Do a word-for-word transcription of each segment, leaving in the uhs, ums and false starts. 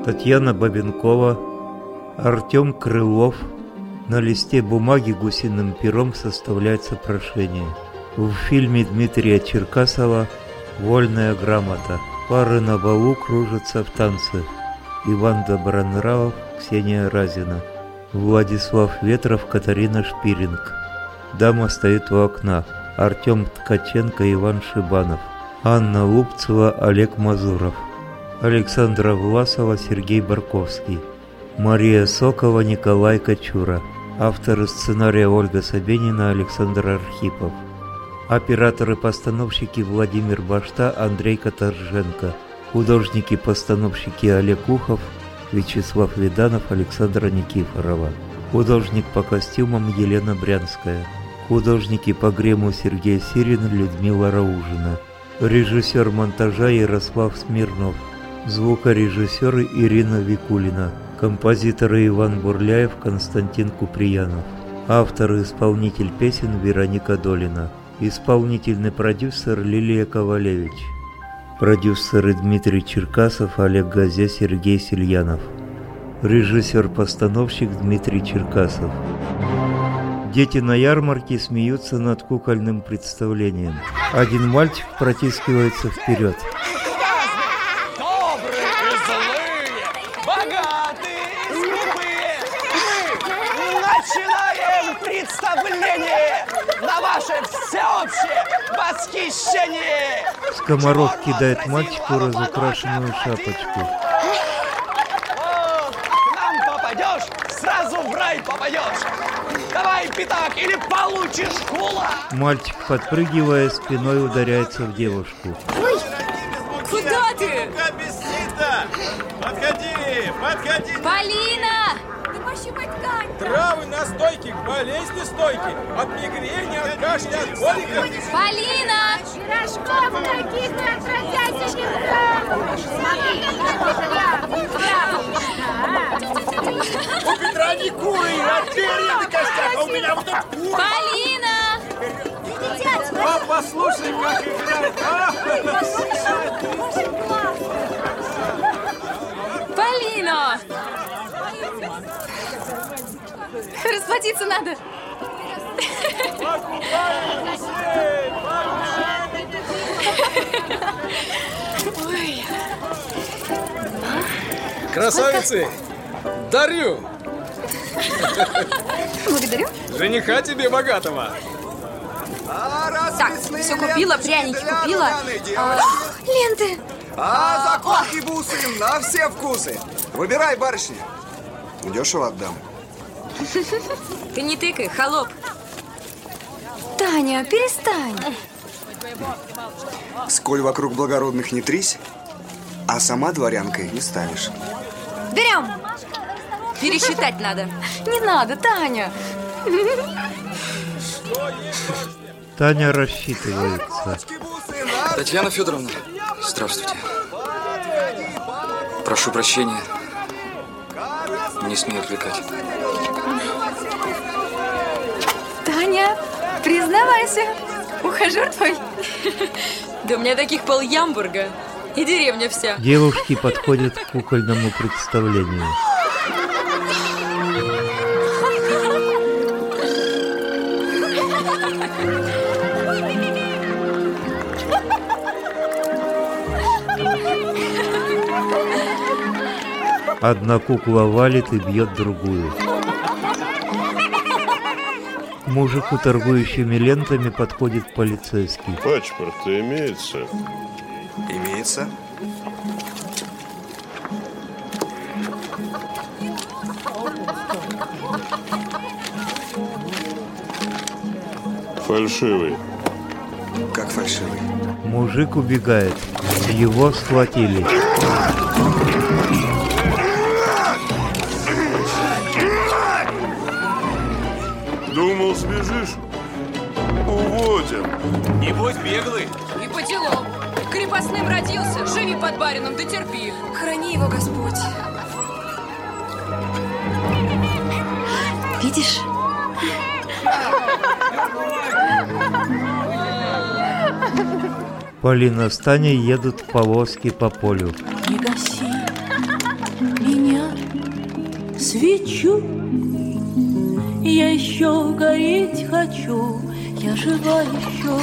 Татьяна Бабенкова, Артем Крылов. На листе бумаги гусиным пером составляется прошение. В фильме Дмитрия Черкасова «Вольная грамота». Пары на балу кружатся в танце. Иван Добронравов, Ксения Разина. Владислав Ветров, Катарина Шпиринг. Дама стоит у окна. Артем Ткаченко, Иван Шибанов. Анна Лупцева, Олег Мазуров. Александра Власова, Сергей Барковский. Мария Сокова, Николай Кочура. Авторы сценария Ольга Собенина, Александр Архипов. Операторы-постановщики Владимир Башта, Андрей Каторженко. Художники-постановщики Олег Ухов, Вячеслав Виданов, Александра Никифорова. Художник по костюмам Елена Брянская. Художники по гриму Сергей Сирин, Людмила Раужина. Режиссер монтажа Ярослав Смирнов. Звукорежиссеры Ирина Викулина. Композиторы Иван Бурляев, Константин Куприянов. Автор и исполнитель песен Вероника Долина. Исполнительный продюсер Лилия Ковалевич. Продюсеры Дмитрий Черкасов, Олег Газе, Сергей Сильянов. Режиссер-постановщик Дмитрий Черкасов. Дети на ярмарке смеются над кукольным представлением. Один мальчик протискивается вперед. Представление на ваше всеобщее восхищение! Скоморох кидает мальчику разукрашенную шапочку. Вот, к нам попадешь, сразу в рай попадешь! Давай, пятак, или получишь кула! Мальчик, подпрыгивая, спиной ударяется в девушку. Ой, куда ты? Подходи, подходи! Полина! Да пощупай ткань! Травы, настойки к болезни стойки, от мигрени, от кашля, от колика. Полина! Пирожков таких не отродясь не У Петра не куры, а перья на костях, а у меня вот тут куры. Полина! А послушай, как играет, а? Полина! Расплатиться надо. Ой. Красавицы, дарю! Благодарю. Жениха тебе богатого. Так, все купила, пряники купила. А, ленты. А, заколки, бусы, на все вкусы. Выбирай, барышня. Дешево отдам. Ты не тыкай, холоп. Таня, перестань. Сколь вокруг благородных не трись, а сама дворянкой не станешь. Берем. Пересчитать надо. Не надо, Таня. Таня рассчитывается. Татьяна Федоровна, здравствуйте. Прошу прощения. Не смею отвлекать. Таня, признавайся, ухажер твой. Да у меня таких пол Ямбурга. И деревня вся. Девушки подходят к кукольному представлению. Одна кукла валит и бьет другую. К мужику, торгующими лентами, подходит полицейский. Паспорт имеется? Имеется. Фальшивый. Как фальшивый? Мужик убегает. Его схватили. Думал, сбежишь? Уводим. Не будь беглый. И по делам. Крепостным родился, живи под барином, да терпи. Храни его Господь. Видишь? Полина с Таней едут в повозке по полю. Не гаси, свечу. Я еще гореть хочу, я жива еще,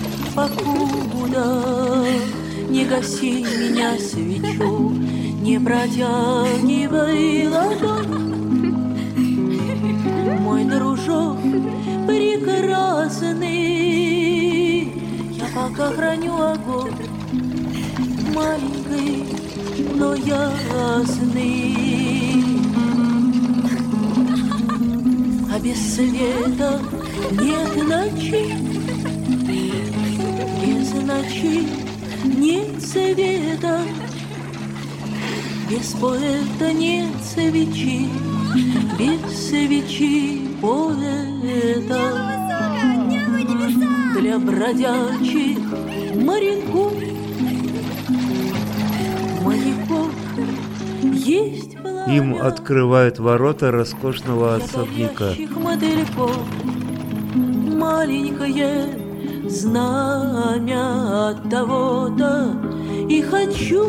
покуда. Не гаси меня, свечу, не протягивай ладонь. Мой дружок прекрасный, я пока храню огонь, маленький, но ясный. А без света нет ночи, без ночи нет света, без поэта нет свечи, без свечи поэта. Для бродячих моряков, моряков есть пламя. Им открывают ворота роскошного особняка. Мотыльков, маленькое знамя от того-то и хочу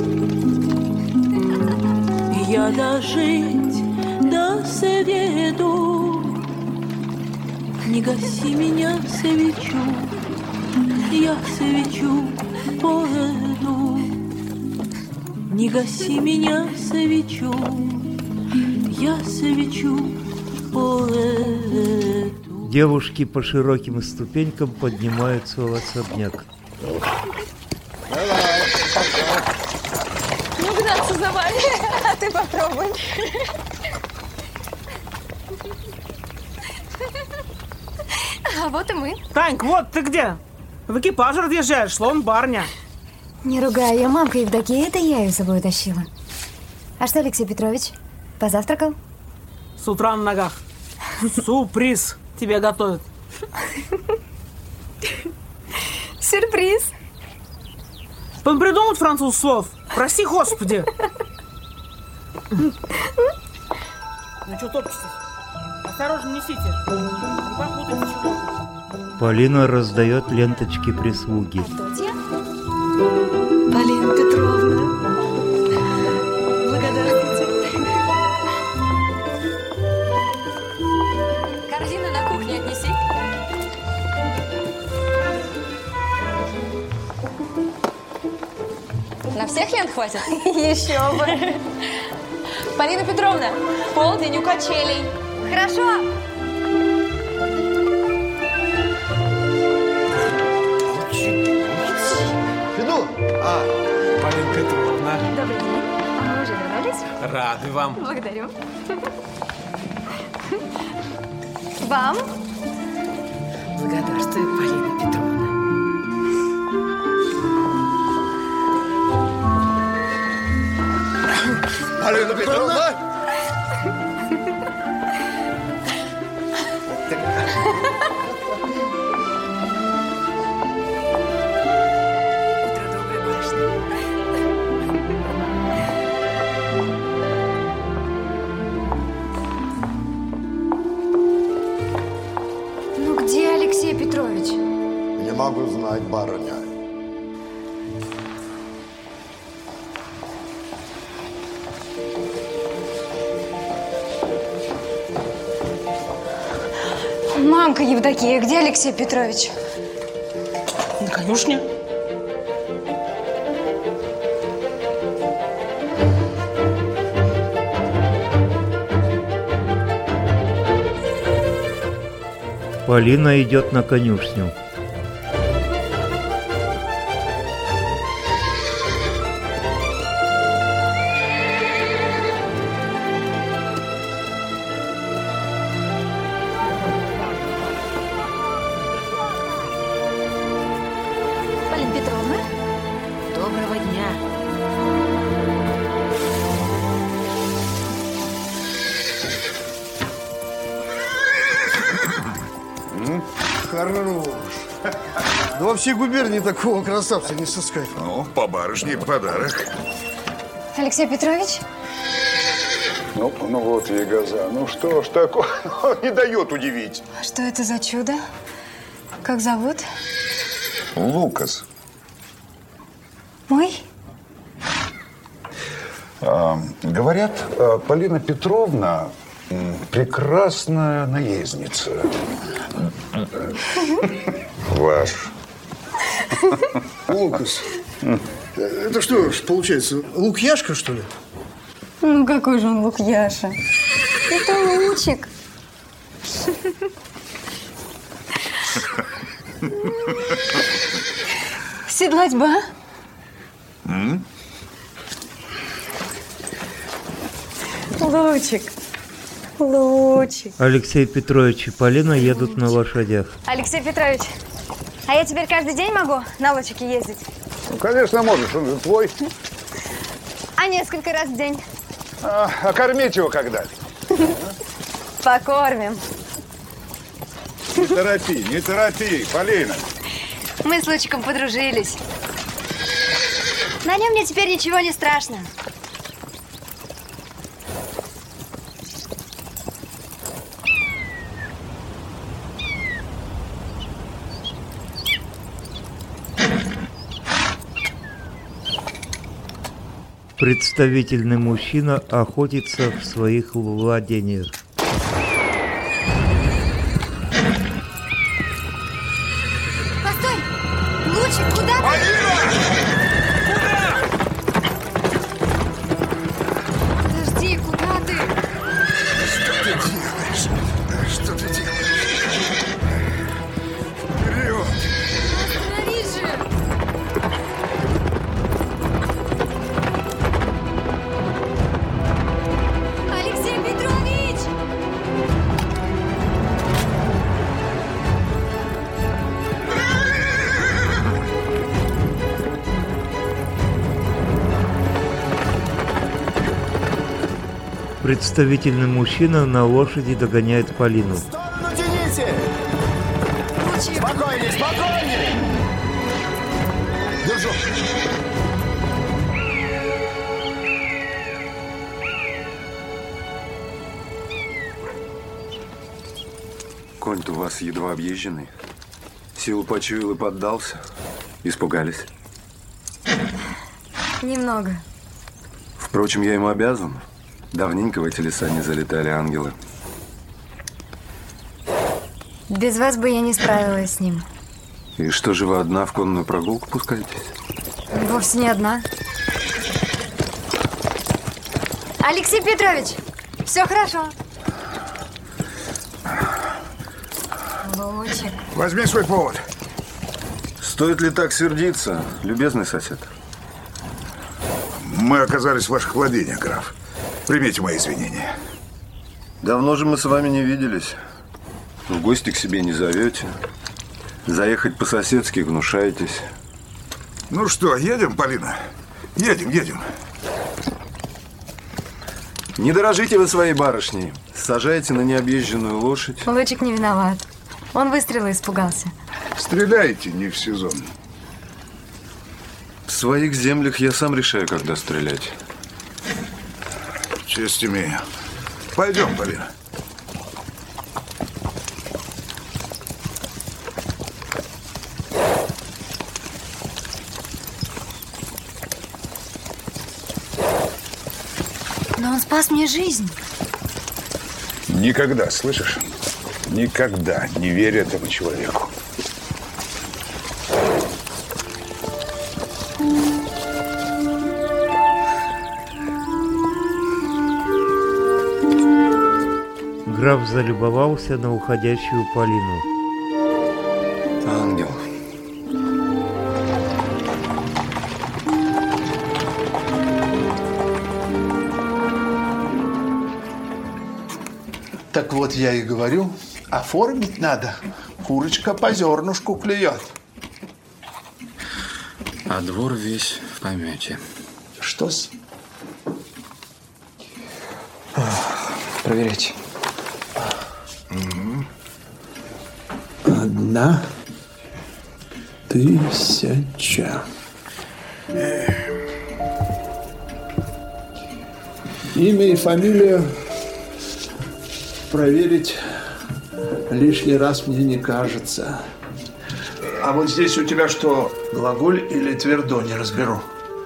я дожить до свету. Не гаси меня, свечу, я свечу поэду. Не гаси меня, свечу, я свечу поэду. Девушки по широким ступенькам поднимаются в особняк. Ну, гнаться за вами, а ты попробуй. А вот и мы. Таньк, вот ты где? В экипаже разъезжаешь, словно барня. Не ругай ее, мамка Евдокия, это я ее с собой тащила. А что, Алексей Петрович, позавтракал? С утра на ногах. Сюрприз тебе готовят. Сюрприз. Придумать француз слов. Прости, Господи. Ну что топчетесь? Осторожно, несите. Не попутайте чего. Полина раздает ленточки прислуги. Полина Петровна. Благодарствуйте. Корзину на кухне отнеси. На всех лент хватит? Еще бы. Полина Петровна, полдень у качелей. Хорошо. Федун! А, Полина Петровна. Добрый день. А вы уже вернулись? Рады вам. Благодарю. Вам? Благодарствую, Полина Петровна. Полина Петровна! Утро доброе, барышня. Ну где Алексей Петрович? Не могу знать, барыня. Мамка Евдокия, где Алексей Петрович? На конюшне. Полина идет на конюшню. Полина Петровна? Доброго дня. Хорош. Да во всей губернии такого красавца не сыскать. Ну, по барышне подарок. Алексей Петрович? Ну, ну вот и газа. Ну что ж такое? Не дает удивить. А что это за чудо? Как зовут? Лукас. Мой? А, говорят, Полина Петровна Прекрасная наездница. Ваш. Лукас. Это что ж получается, Лукьяшка, что ли? Ну, какой же он Лукьяша? Это Лучик. Седлать бы, а? М? Лучик. Лучик. Алексей Петрович и Полина едут на лошадях. Алексей Петрович, а я теперь каждый день могу на лучике ездить? Ну, конечно, можешь, он же твой. А несколько раз в день? А, а кормить его когда? Покормим. Не торопи, не торопи, Полина. Мы с Лучиком подружились. На нем мне теперь ничего не страшно. Представительный мужчина охотится в своих владениях. Постой! Лучик, куда ты? Подожди, куда ты? Что ты делаешь? Что ты делаешь? Вперед! Остановись же! Алексей Петрович! Представительный мужчина на лошади догоняет Полину. Ну, тяните! Лучик! Спокойнее, спокойнее! Держу. Конь-то у вас едва объезженный. Силу почуял и поддался. Испугались. Немного. Впрочем, я ему обязан. Давненько в эти леса не залетали ангелы. Без вас бы я не справилась с ним. И что же вы одна в конную прогулку пускаетесь? Вовсе не одна. Алексей Петрович, все хорошо. Лучик. Возьми свой повод. Стоит ли так сердиться, любезный сосед? Мы оказались в ваших владениях, граф. Примите мои извинения. Давно же мы с вами не виделись. В гости к себе не зовете. Заехать по-соседски гнушаетесь. Ну что, едем, Полина? Едем, едем. Не дорожите вы своей барышней. Сажаете на необъезженную лошадь. Лучик не виноват. Он выстрела испугался. Стреляйте не в сезон. В своих землях я сам решаю, когда стрелять. Честь имею. Пойдем, Полина. Но он спас мне жизнь. Никогда, слышишь? Никогда не верь этому человеку. Граф залюбовался на уходящую Полину. Ангел. Так вот я и говорю, оформить надо. Курочка по зернышку клюет. А двор весь в помете. Что-с? Проверяйте. Одна тысяча. Имя и фамилия проверить лишний раз мне не кажется. А вот здесь у тебя что, глаголь или твердо, не разберу?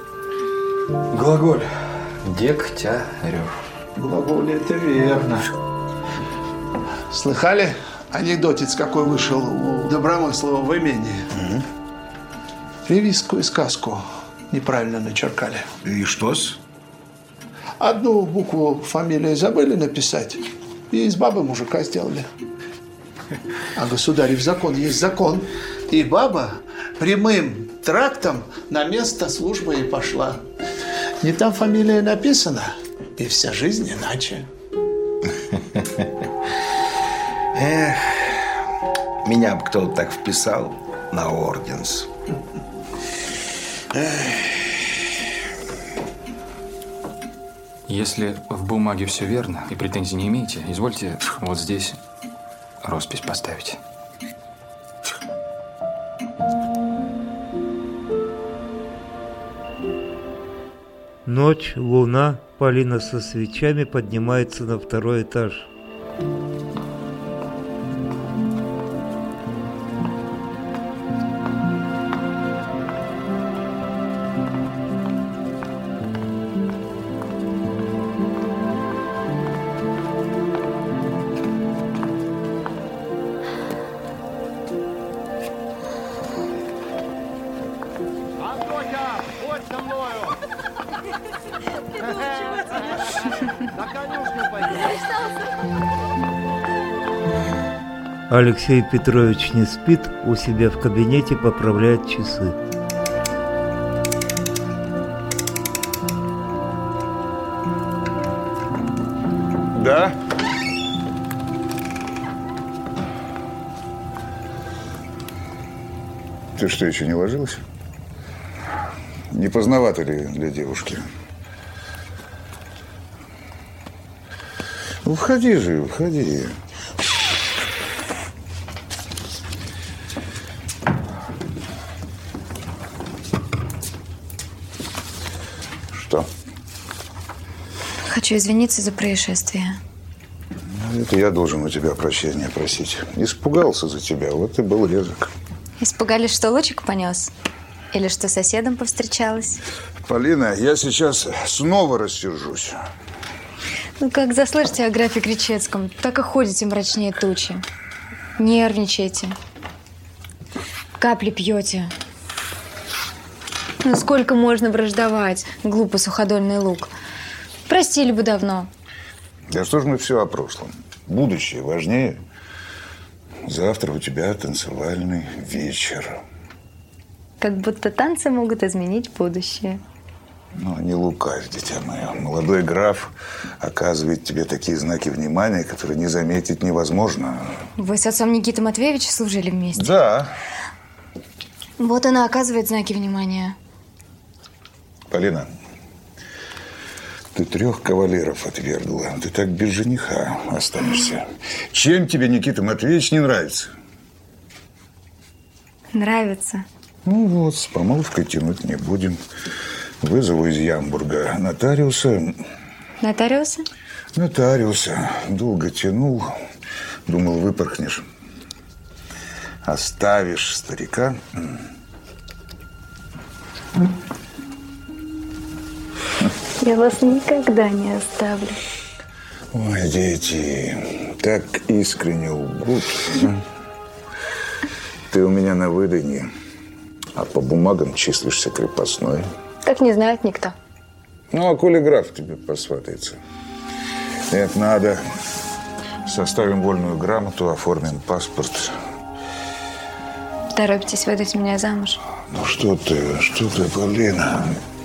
Глаголь. Дегтярев. Глаголь, это верно. Слыхали? Анекдотец какой вышел у Добромыслова в имении. Угу. Ревизскую сказку неправильно начеркали. И что-с? Одну букву фамилии забыли написать, и из бабы мужика сделали. А государев закон есть закон. И баба прямым трактом на место службы и пошла. Не там фамилия написана, и вся жизнь иначе. Эх, меня бы кто-то так вписал на орденс. Если в бумаге все верно и претензий не имеете, извольте вот здесь роспись поставить. Ночь, луна, Полина со свечами поднимается на второй этаж. Алексей Петрович не спит, у себя в кабинете поправляет часы. Да? Ты что, еще не ложилась? Не поздновато ли для девушки? Ну, входи же, входи. Что? Хочу извиниться за происшествие. Это я должен у тебя прощения просить. Испугался за тебя, вот и был резок. Испугались, что лучик понес? Или что с соседом повстречалась? Полина, я сейчас снова рассержусь. Ну, как заслышите о графе Кричецком, так и ходите мрачнее тучи. Нервничаете. Капли пьете. Ну, сколько можно враждовать, глупый суходольный лук? Простили бы давно. Да что ж мы все о прошлом? Будущее важнее. Завтра у тебя танцевальный вечер. Как будто танцы могут изменить будущее. Ну, не лукавь, дитя мое. Молодой граф оказывает тебе такие знаки внимания, которые не заметить невозможно. Вы с отцом Никиты Матвеевича служили вместе? Да. Вот она оказывает знаки внимания. Полина, ты трех кавалеров отвергла. Ты так без жениха останешься. Чем тебе Никита Матвеевич не нравится? Нравится. Ну вот, с помолвкой тянуть не будем. Вызову из Ямбурга нотариуса. Нотариуса? Нотариуса. Долго тянул. Думал, выпорхнешь. Оставишь старика. Я вас никогда не оставлю. Ой, дети, так искренне лгут. Ты у меня на выданье, а по бумагам числишься крепостной. Так не знает никто. Ну, а коли граф тебе посватается? Нет, надо. Составим вольную грамоту, оформим паспорт. Торопитесь выдать меня замуж? Ну, что ты, что ты, Полина?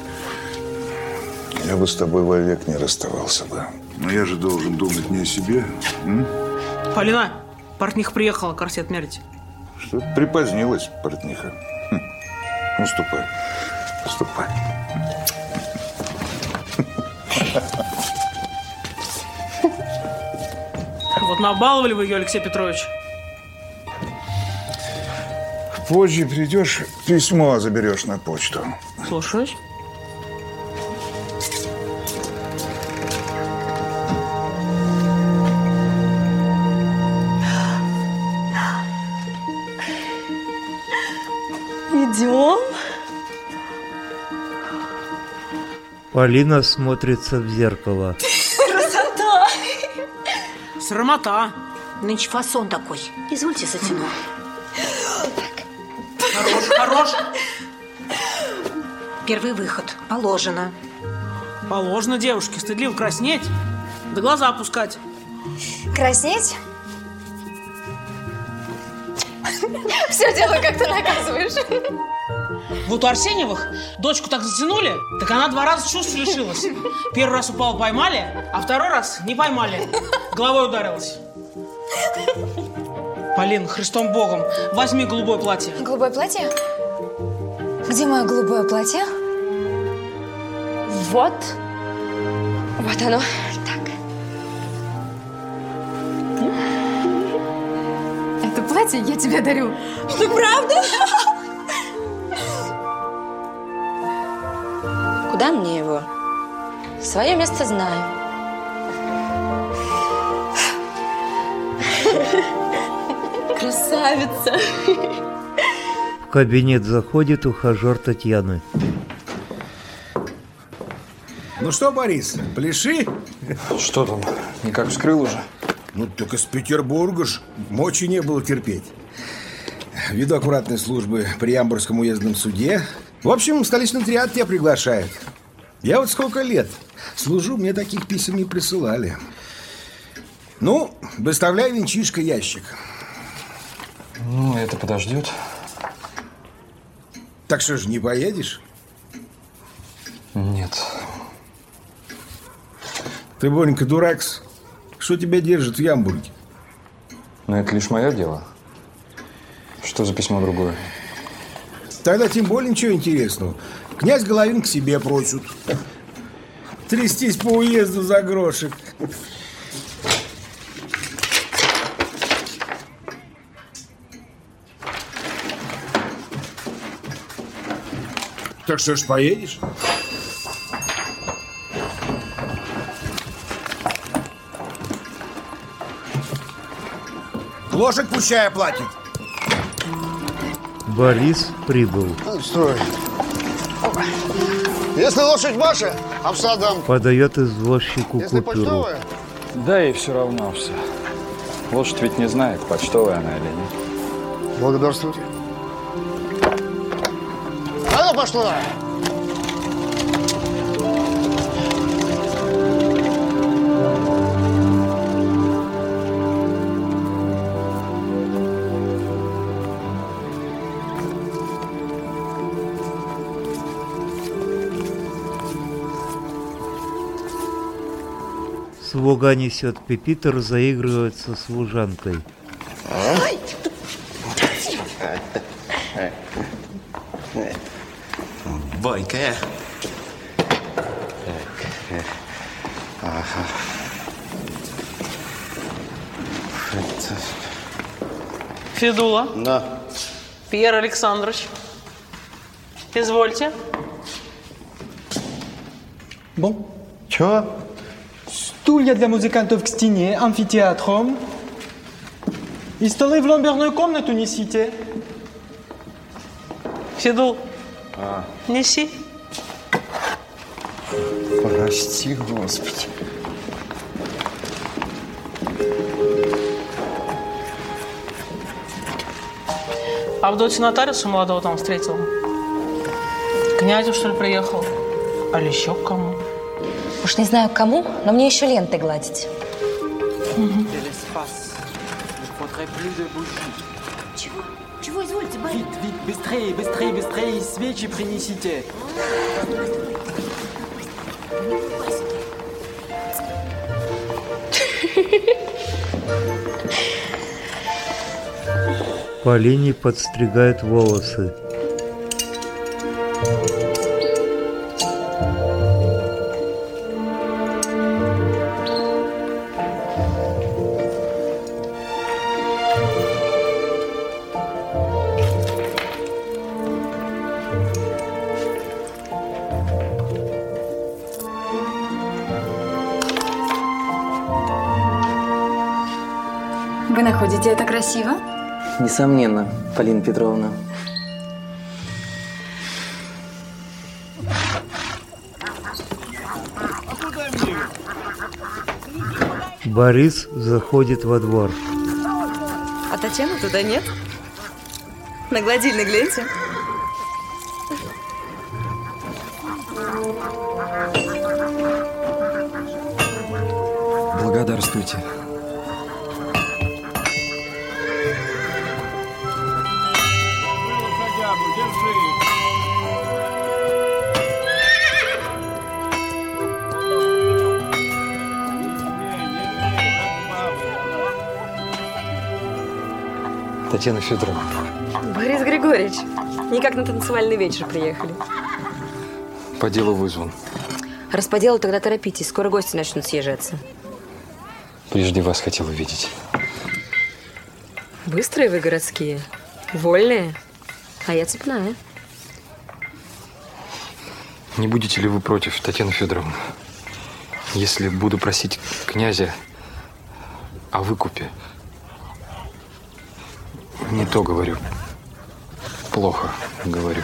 Я бы с тобой вовек не расставался бы. Но я же должен думать не о себе. М? Полина, портниха приехала, корсет мерить. Что припозднилась, портниха. Хм. Ну, ступай. Ступай. Вот набаловали вы ее, Алексей Петрович. Позже придешь, письмо заберешь на почту. Слушаюсь. Идем. Полина смотрится в зеркало. Красота! Срамота. Нынче фасон такой. Извольте затяну. Хорош, хорош. Первый выход. Положено. Положено девушке стыдливо краснеть, да глаза опускать. Краснеть? Все дело, как ты наказываешь. Вот у Арсеньевых дочку так затянули, так она два раза чувств лишилась. Первый раз упала, поймали, а второй раз не поймали. Головой ударилась. Полин, Христом Богом, возьми голубое платье. Голубое платье? Где мое голубое платье? Вот. Вот оно. Так. Это платье я тебе дарю. Что, правда? Куда мне его? Свое место знаю. Красавица. В кабинет заходит ухажер Татьяны. Ну что, Борис, пляши? Что там, никак вскрыл уже? Ну, только с Петербурга ж мочи не было терпеть. Ввиду аккуратной службы при Ямбургском уездном суде. В общем, столичный триад тебя приглашает. Я вот сколько лет служу, мне таких писем не присылали. Ну, выставляй венчишко ящик. Ну, это подождет. Так что ж, не поедешь? Нет. Ты, Бонька, дуракс. Что тебя держит в Ямбурге? Но это лишь мое дело. Что за письмо другое? Тогда тем более ничего интересного. Князь Головин к себе просит. Трястись по уезду за грошек. Так что ж, поедешь? Лошадь пущая платит. Борис прибыл. Стой. Если лошадь ваша, обсадом. Подает извозчику Если купюру. почтовая. Да ей все равно все. Лошадь ведь не знает, почтовая она или нет. Благодарствуйте. Она пошла. Слуга несет пепитер, заигрывает со служанкой. Бойкая. Ага. Это... Федула. Да. Пьер Александрович. Извольте. Bon. Чё? Стулья для музыкантов к стене, амфитеатром. И столы в ломберную комнату несите. Федул, А. неси. Прости, Господи. Авдотью нотариуса молодого там встретил. К князю, что ли, приехал? А ли еще к кому? Уж не знаю к кому, но мне еще ленты гладить. Чего? Чего извольте, барин? Vite, vite, быстрее, быстрее, быстрее, свечи принесите. Полине подстригают волосы. Вы находите это красиво? Несомненно, Полина Петровна. Борис заходит во двор. А Татьяны туда нет? На гладильной гляньте. Благодарствуйте. Татьяна Федоровна. Борис Григорьевич, никак на танцевальный вечер приехали. По делу вызван. Раз по делу, тогда торопитесь, скоро гости начнут съезжаться. Прежде вас хотел увидеть. Быстрые вы городские, вольные, а я цепная. Не будете ли вы против, Татьяна Федоровна, если буду просить князя о выкупе? Не то говорю. Плохо говорю.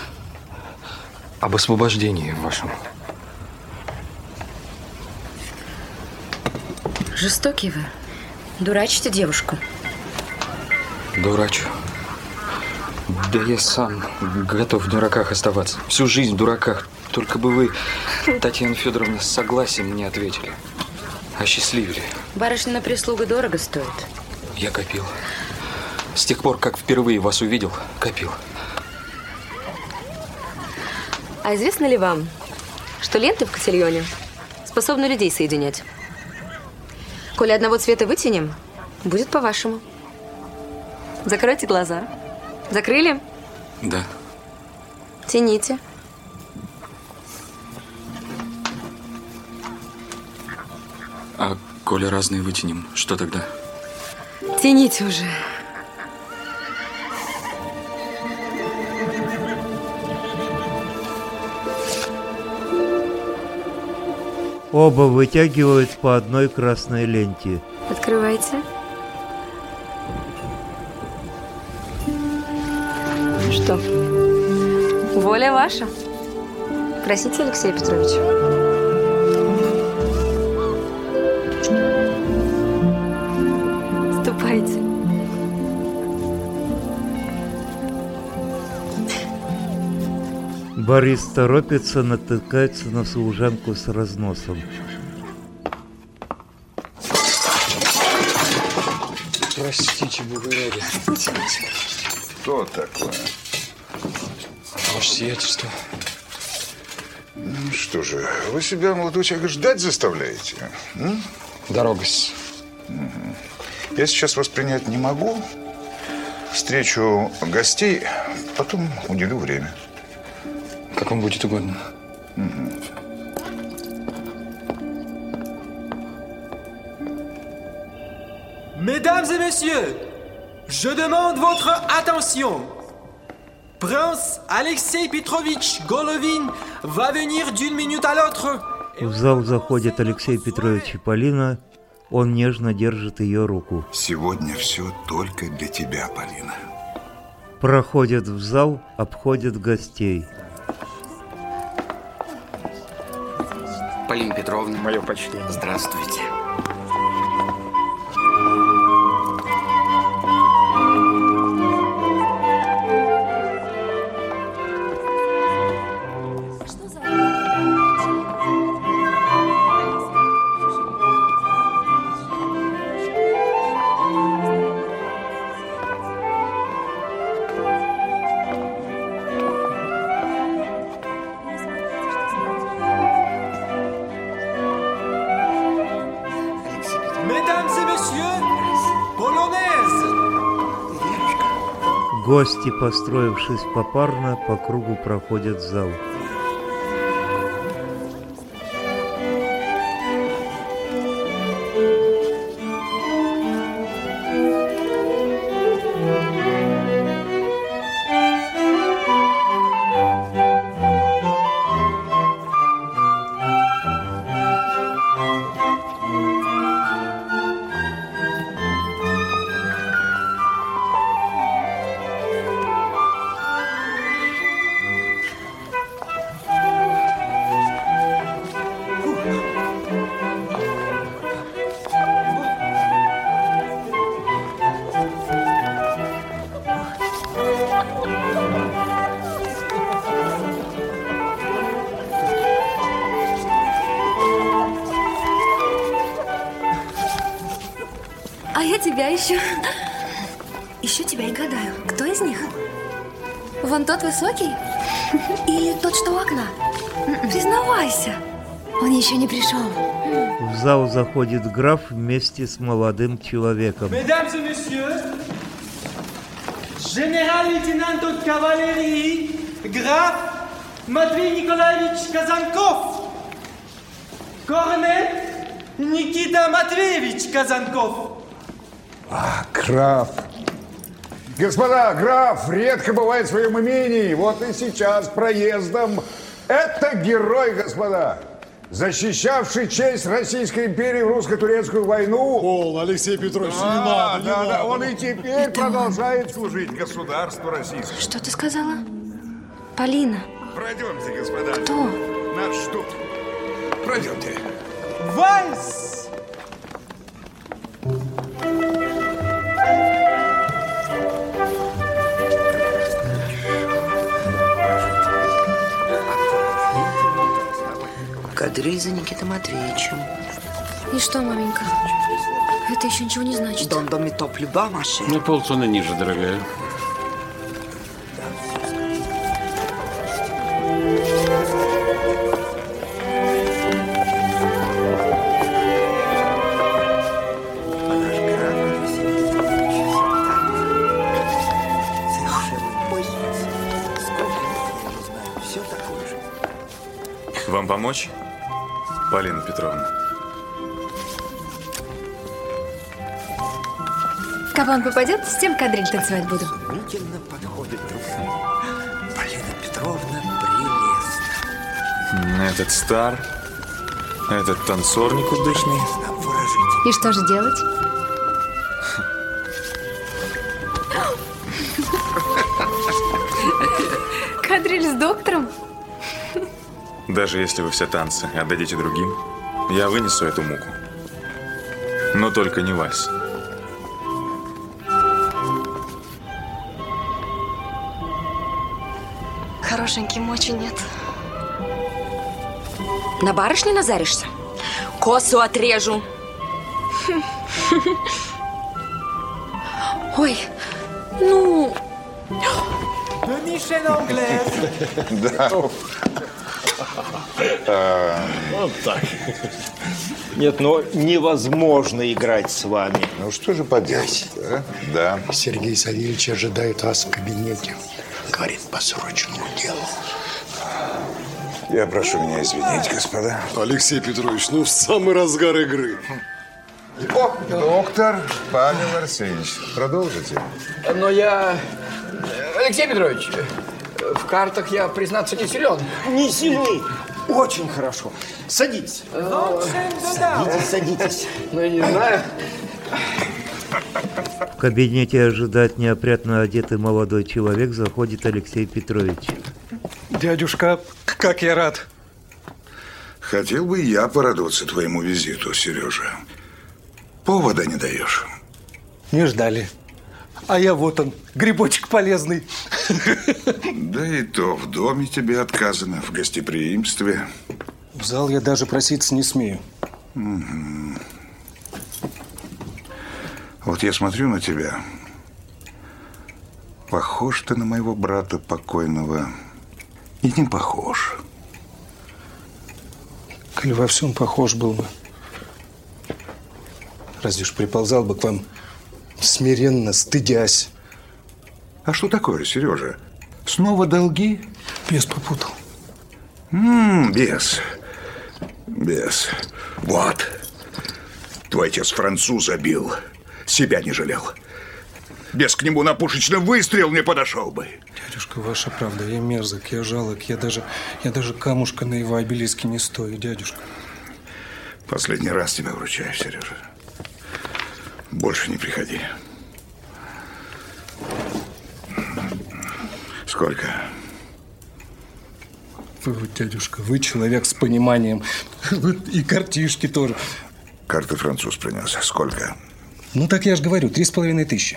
Об освобождении вашем. Жестокий вы. Дурачите девушку. Дурачу. Да я сам готов в дураках оставаться. Всю жизнь в дураках. Только бы вы, Татьяна Федоровна, с согласием мне ответили. Осчастливили. Барышня на прислугу дорого стоит. Я копил. С тех пор, как впервые вас увидел, копил. А известно ли вам, что ленты в котельоне способны людей соединять? Коли одного цвета вытянем, будет по-вашему. Закройте глаза. Закрыли? Да. Тяните. А коли разные вытянем, что тогда? Тяните уже. Оба вытягивают по одной красной ленте. Открывайте. Что? Воля ваша. Просите, Алексей Петрович. Ступайте. Борис торопится, натыкается на служанку с разносом. Простите, Бога ради. Что такое? Ваше сиятельство. Ну что же, вы себя, молодой человек, ждать заставляете? М? Дорога-с. Угу. Я сейчас вас принять не могу. Встречу гостей, потом уделю время. Как вам будет угодно. Угу. Mesdames et messieurs, je demande votre attention. Prince Alexei Petrovitch Golovin va venir d'une minute à l'autre. В зал заходит Алексей Петрович и Полина. Он нежно держит ее руку. Сегодня все только для тебя, Полина. Проходят в зал, обходят гостей. Полина Петровна. Мое почтение. Здравствуйте. Гости, построившись попарно, по кругу проходят в зал. тебя еще. Еще тебя и гадаю, кто из них? Вон тот высокий? Или тот, что у окна? Признавайся, он еще не пришел. В зал заходит граф вместе с молодым человеком. Mesdames et messieurs, général-lieutenant de cavalerie, граф Матвей Николаевич Казанков. Корнет Никита Матвеевич Казанков. А, граф. Господа, граф редко бывает в своем имении. Вот и сейчас проездом. Это герой, господа, защищавший честь Российской империи в русско-турецкую войну. Пол, Алексей Петрович, а, не надо, не да, надо. Да, он и теперь Это продолжает он. служить государству российскому. Что ты сказала? Полина. Пройдемте, господа. Кто? Нас ждут. Пройдемте. Вальс! Кадриль за Никитой Матвеевичем. И что, маменька? Это еще ничего не значит. Дон дон ми топ люба, Маша. На полтона ниже, дорогая. Вам помочь, Полина Петровна? Кого он попадет, с тем кадриль танцевать буду. Изумительно подходит друг к другу. Полина Петровна прелестна. Этот стар, этот танцор никудышный. И что же делать? Кадриль с доктором? Даже если вы все танцы отдадите другим, я вынесу эту муку. Но только не вальс. Хорошенький мочи нет. На барышне назаришься? Косу отрежу. Ой, ну... Да. Вот так. Нет, но невозможно играть с вами. Ну что же поделать, а? Да. Сергей Савельевич ожидает вас в кабинете. Говорит, по срочному делу. Я прошу меня извинить, господа. Алексей Петрович, ну в самый разгар игры. О, доктор Павел Арсеньевич, продолжите. Но я... Алексей Петрович, в картах я, признаться, не силен. Не сильны. Очень хорошо. Садитесь. Садитесь, садитесь. Ну, я не знаю. В кабинете ожидает неопрятно одетый молодой человек, заходит Алексей Петрович. Дядюшка, как я рад. Хотел бы я порадоваться твоему визиту, Сережа. Повода не даешь. Не ждали. А я вот он, грибочек полезный. Да и то в доме тебе отказано, в гостеприимстве. В зал я даже проситься не смею. Угу. Вот я смотрю на тебя. Похож ты на моего брата покойного. И не похож. Коль во всем похож был бы. Разве ж приползал бы к вам смиренно, стыдясь. А что такое, Сережа? Снова долги? Бес попутал. М-м, бес. Бес. Вот. Твой отец француза бил. Себя не жалел. Бес к нему на пушечный выстрел не подошел бы. Дядюшка, ваша правда, я мерзок, я жалок, я даже, я даже камушка на его обелиске не стою, дядюшка. Последний раз тебя вручаю, Сережа. Больше не приходи. Сколько? Вы, вот, дядюшка, вы человек с пониманием. И картишки тоже. Карты француз принес. Сколько? Ну, так я же говорю, три с половиной тысячи.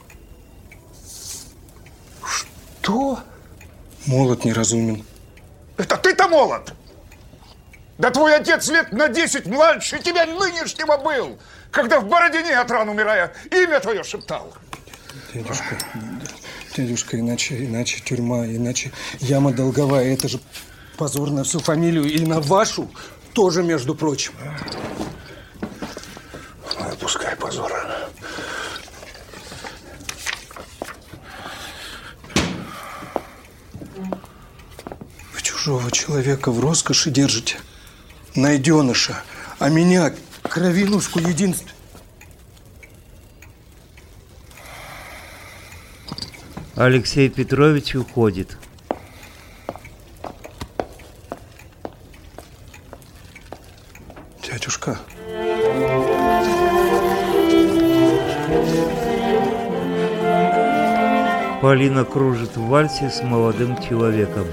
Что? Молод неразумен. Это ты-то молод! Да твой отец лет на десять младше тебя нынешнего был! когда в Бородине от ран умирая имя твое шептал. Дядюшка, дядюшка, иначе, иначе тюрьма, иначе яма долговая. Это же позор на всю фамилию и на вашу тоже, между прочим. Ну, пускай позор. Вы чужого человека в роскоши держите, найденыша, а меня, кровинушку, единственную. Алексей Петрович уходит. Дядюшка. Полина кружит в вальсе с молодым человеком.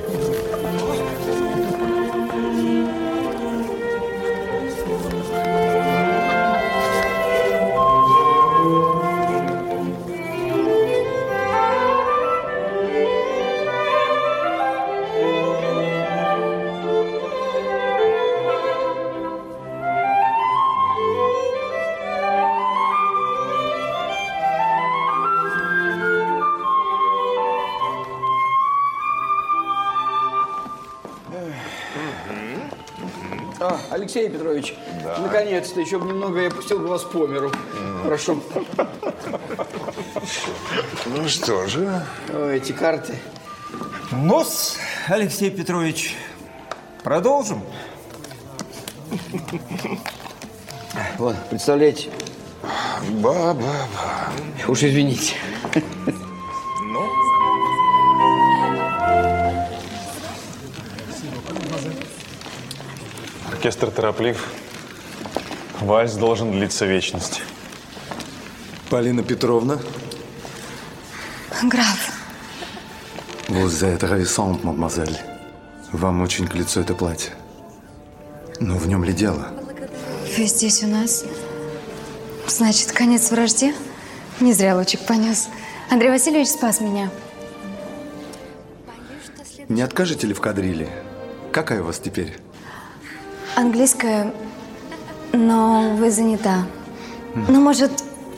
А, Алексей Петрович, да. Наконец-то, еще бы немного я пустил бы вас по миру. Mm. Прошу. Ну что же? О, эти карты. Ну, Алексей Петрович, продолжим. Вот, представляете? Ба-ба-ба. Уж извините. Ну? Оркестр тороплив. Вальс должен длиться вечность. Полина Петровна. Граф. Vous êtes ravissante, mademoiselle. Вам очень к лицу это платье. Но в нем ли дело? Вы здесь у нас? Значит, конец вражде? Не зря лучик понес. Андрей Васильевич спас меня. Не откажете ли в кадриле? Какая у вас теперь? Английская, но вы занята. Mm. Ну, может...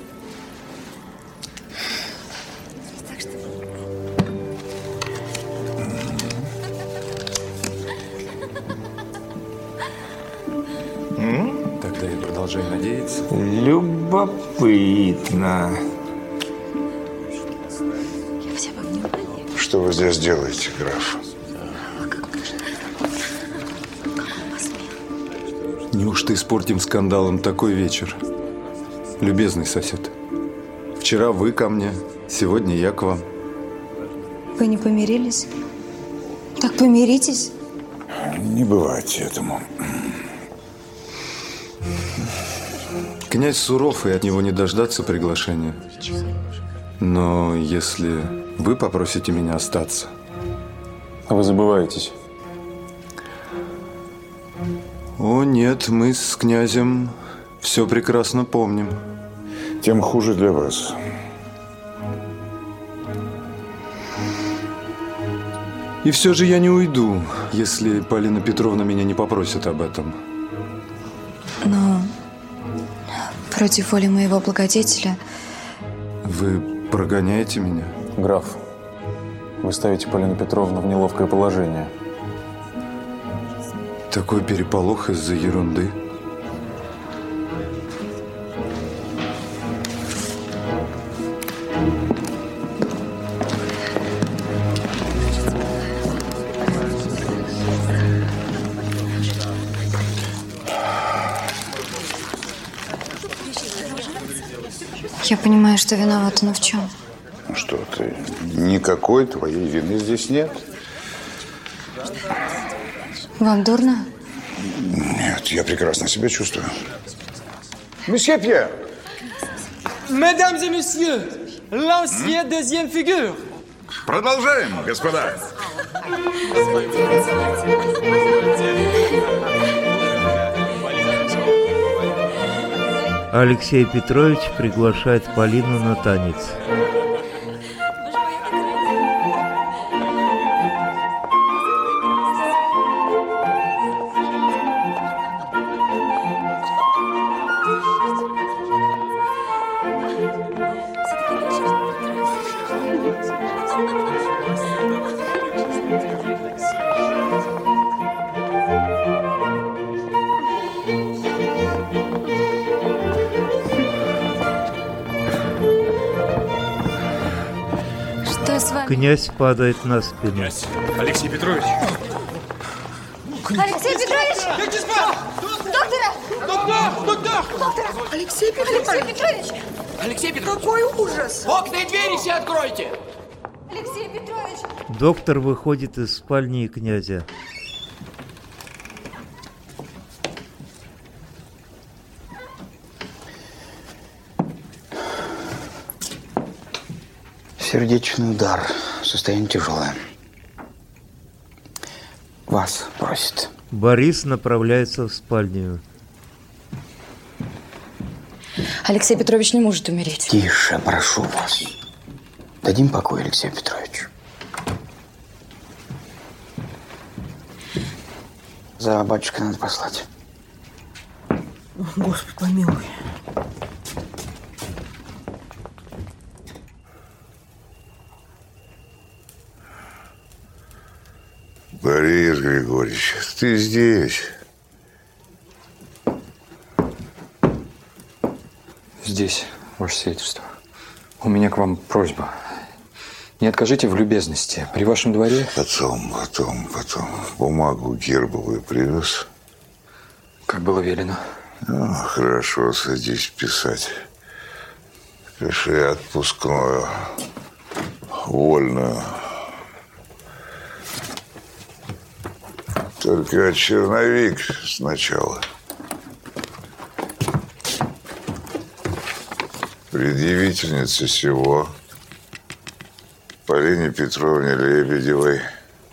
Mm? Тогда я продолжаю надеяться. Любопытно. Что вы здесь делаете, граф? Неужто испортим скандалом такой вечер? Любезный сосед, вчера вы ко мне, сегодня я к вам. Вы не помирились? Так помиритесь. Не бывать этому. Князь суров, и от него не дождаться приглашения. Но если вы попросите меня остаться... А вы забываетесь. О, нет, мы с князем все прекрасно помним. Тем хуже для вас. И все же я не уйду, если Полина Петровна меня не попросит об этом. Но против воли моего благодетеля... Вы прогоняете меня? Граф, вы ставите Полину Петровну в неловкое положение. Такой переполох из-за ерунды. Я понимаю, что виновата, но в чем? Ну что ты, никакой твоей вины здесь нет. Вам дурно? Нет, я прекрасно себя чувствую. Месье Пьер! Mesdames et messieurs, l'ancien deuxième figure. Продолжаем, господа. Алексей Петрович приглашает Полину на танец. Князь падает на спину. Князь Алексей Петрович. Алексей Петрович! Доктора! Доктор! Доктор! Доктор! Алексей Петрович! Алексей Петрович! Алексей Петрович! Какой ужас! Окна и двери все откройте! Алексей Петрович! Доктор выходит из спальни князя. Сердечный удар. Состояние тяжелое. Вас просит. Борис направляется в спальню. Алексей Петрович не может умереть. Тише, прошу вас. Дадим покой Алексею Петровичу. За батюшкой надо послать. Господи, помилуй. Борис Григорьевич, ты здесь? Здесь, ваше сиятельство. У меня к вам просьба. Не откажите в любезности. При вашем дворе... Потом, потом, потом. Бумагу гербовую привез? Как было велено. Ну, хорошо, садись писать. Пиши отпускную, вольную. Только черновик сначала. Предъявительница сего Полине Петровне Лебедевой,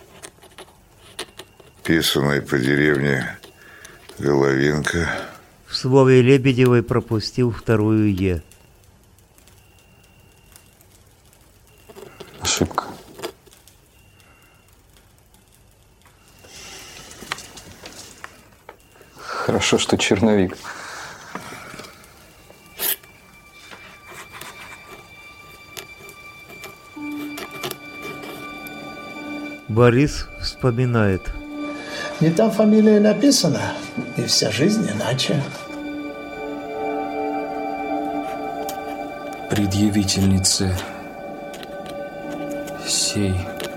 писаной по деревне Головинка. В слове Лебедевой пропустил вторую «е». Ошибка. Хорошо, что черновик. Борис вспоминает. Не там фамилия написана, и вся жизнь иначе. Предъявительница сей.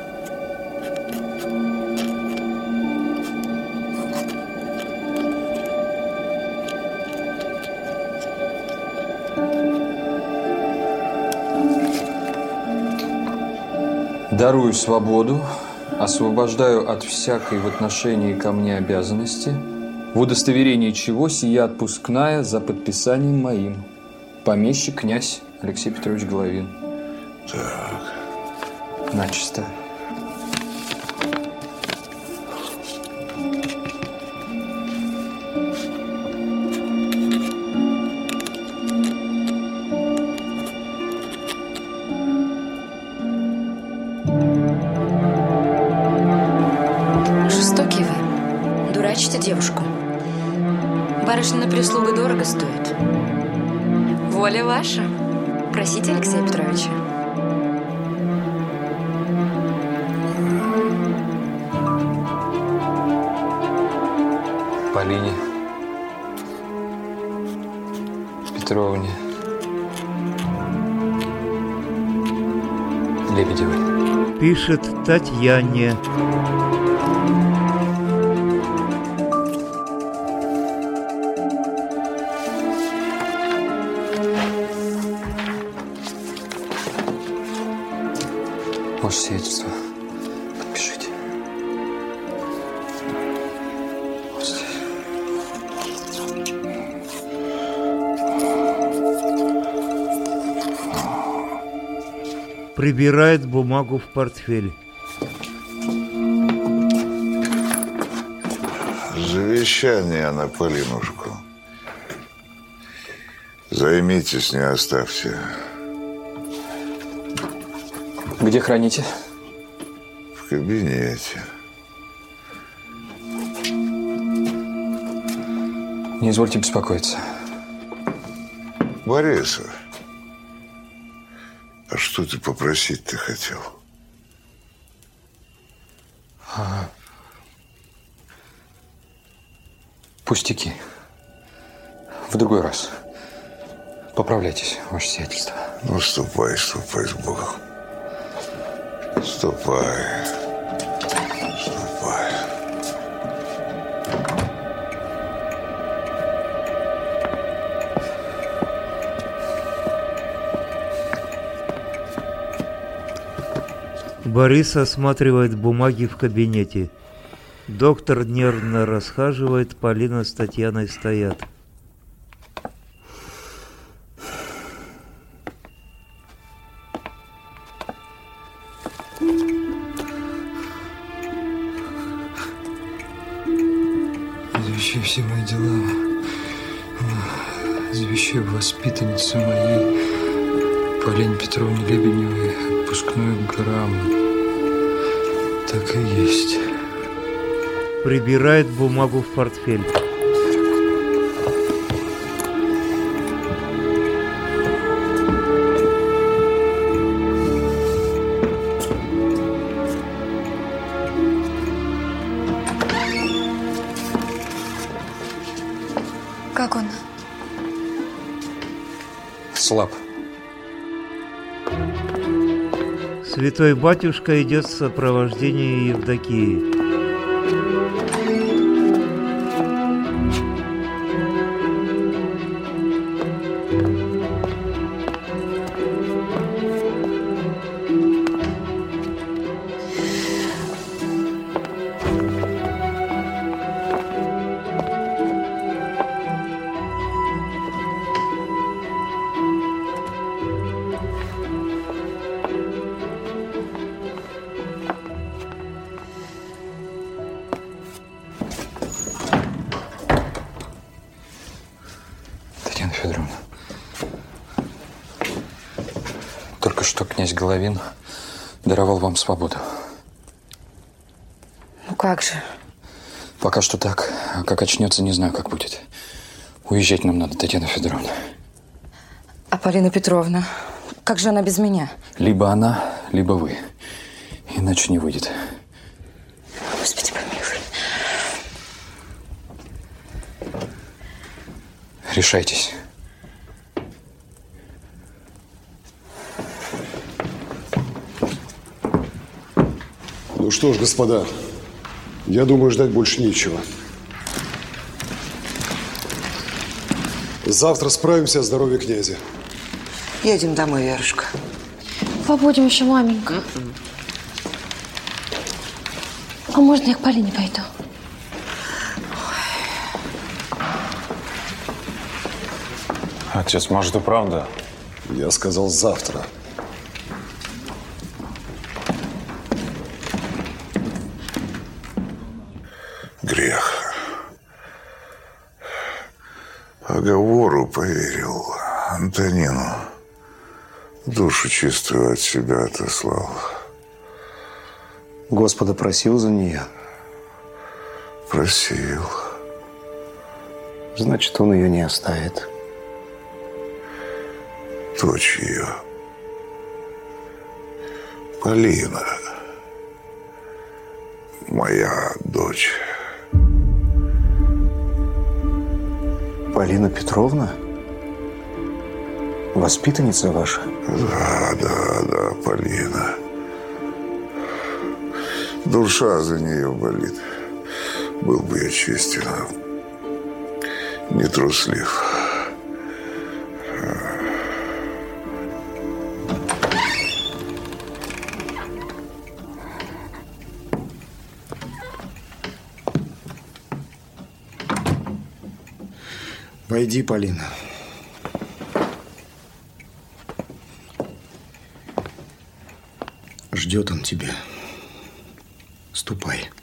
Дарую свободу, освобождаю от всякой в отношении ко мне обязанности, в удостоверении чего сия отпускная за подписанием моим. Помещик князь Алексей Петрович Головин. Так. Начисто. Жестокий вы. Дурачите девушку. Барышня на прислугу дорого стоит. Воля ваша. Просите Алексея Петровича. Полине Петровне Лебедевой. Пишет Татьяне. Ваше сиятельство, подпишите. Вот здесь. Прибирает бумагу в портфель. Завещание на Полинушку. Займитесь, не оставьте. Где храните? В кабинете. Не извольте беспокоиться. Борисов, а что ты попросить-то хотел? А... Пустяки. В другой раз. Поправляйтесь, ваше сиятельство. Ну, ступай, ступай с Богом. Ступай. Ступай. Борис осматривает бумаги в кабинете. Доктор нервно расхаживает, Полина с Татьяной стоят. Завещаю все мои дела, завещаю воспитаннице моей Полине Петровне Лебедевой отпускную грамоту. Так и есть. Прибирает бумагу в портфель. Как он? Слаб. Святой батюшка идет в сопровождении Евдокии. Татьяна Федоровна, только что князь Головин даровал вам свободу. Ну как же? Пока что так, а как очнется, не знаю, как будет. Уезжать нам надо, Татьяна Федоровна. А Полина Петровна, как же она без меня? Либо она, либо вы. Иначе не выйдет. Господи помилуй. Решайтесь. Ну что ж, господа, я думаю, ждать больше нечего. Завтра справимся о здоровье князя. Едем домой, Верушка. Побудем еще, маменька. А можно я к Полине пойду? Отец, может и правда? Я сказал завтра. Грех. Оговору поверил, Антонину. Душу чистую от себя отослал. Господа просил за нее? Просил. Значит, он ее не оставит. Дочь ее. Полина. Моя дочь. Полина Петровна? Воспитанница ваша? Да, да, да, Полина. Душа за нее болит. Был бы я честен, не труслив. Пойди, Полина. Ждет он тебя. Ступай.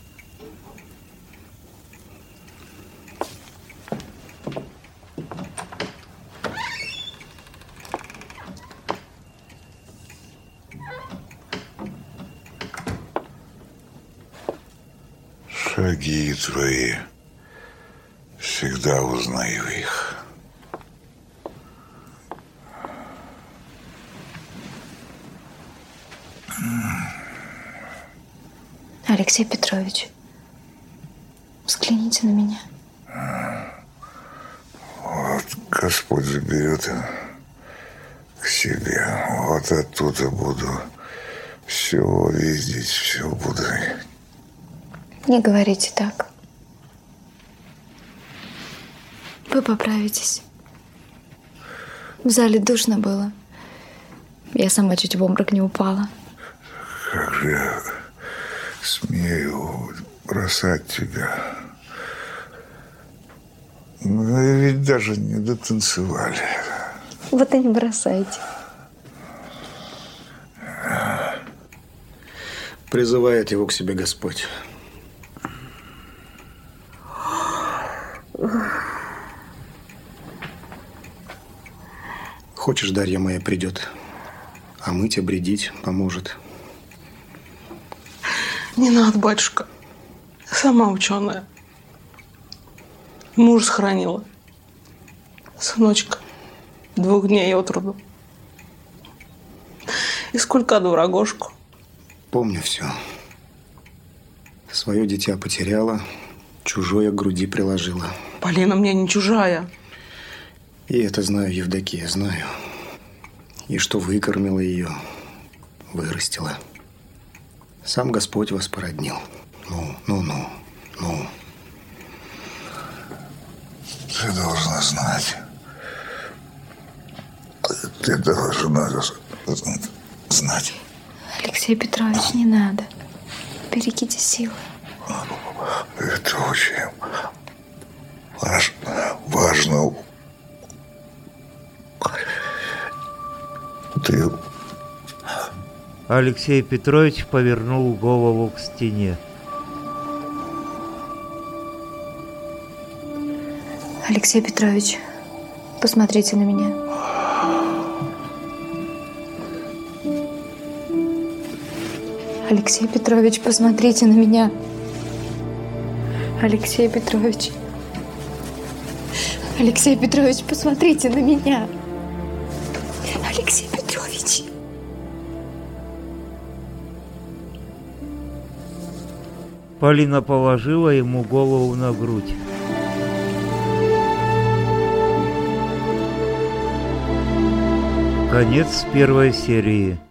Шаги твои, всегда узнаю их. Алексей Петрович, взгляните на меня. Вот Господь заберет к себе. Вот оттуда буду все видеть, все буду. Не говорите так. Вы поправитесь. В зале душно было. Я сама чуть в обморок не упала. Как же я смею бросать тебя? Мы ведь даже не дотанцевали. Вот и не бросайте. Призывает его к себе Господь. Хочешь, Дарья моя придет, а мыть, обредить поможет. Не надо, батюшка. Сама ученая. Муж сохранила. Сыночка. Двух дней от роду. И сколько до рогожку. Помню все. Свое дитя потеряла, чужое к груди приложила. Полина мне не чужая. И это знаю, Евдокия, знаю. И что выкормила ее, вырастила. Сам Господь вас породнил. Ну, ну, ну, ну. Ты должна знать. Ты должна знать. Алексей Петрович, не надо. Берегите силы. Это очень важно. Ты... Алексей Петрович повернул голову к стене. Алексей Петрович, посмотрите на меня. Алексей Петрович, посмотрите на меня. Алексей Петрович. Алексей Петрович, посмотрите на меня. Алексей Петрович. Полина положила ему голову на грудь. Конец первой серии.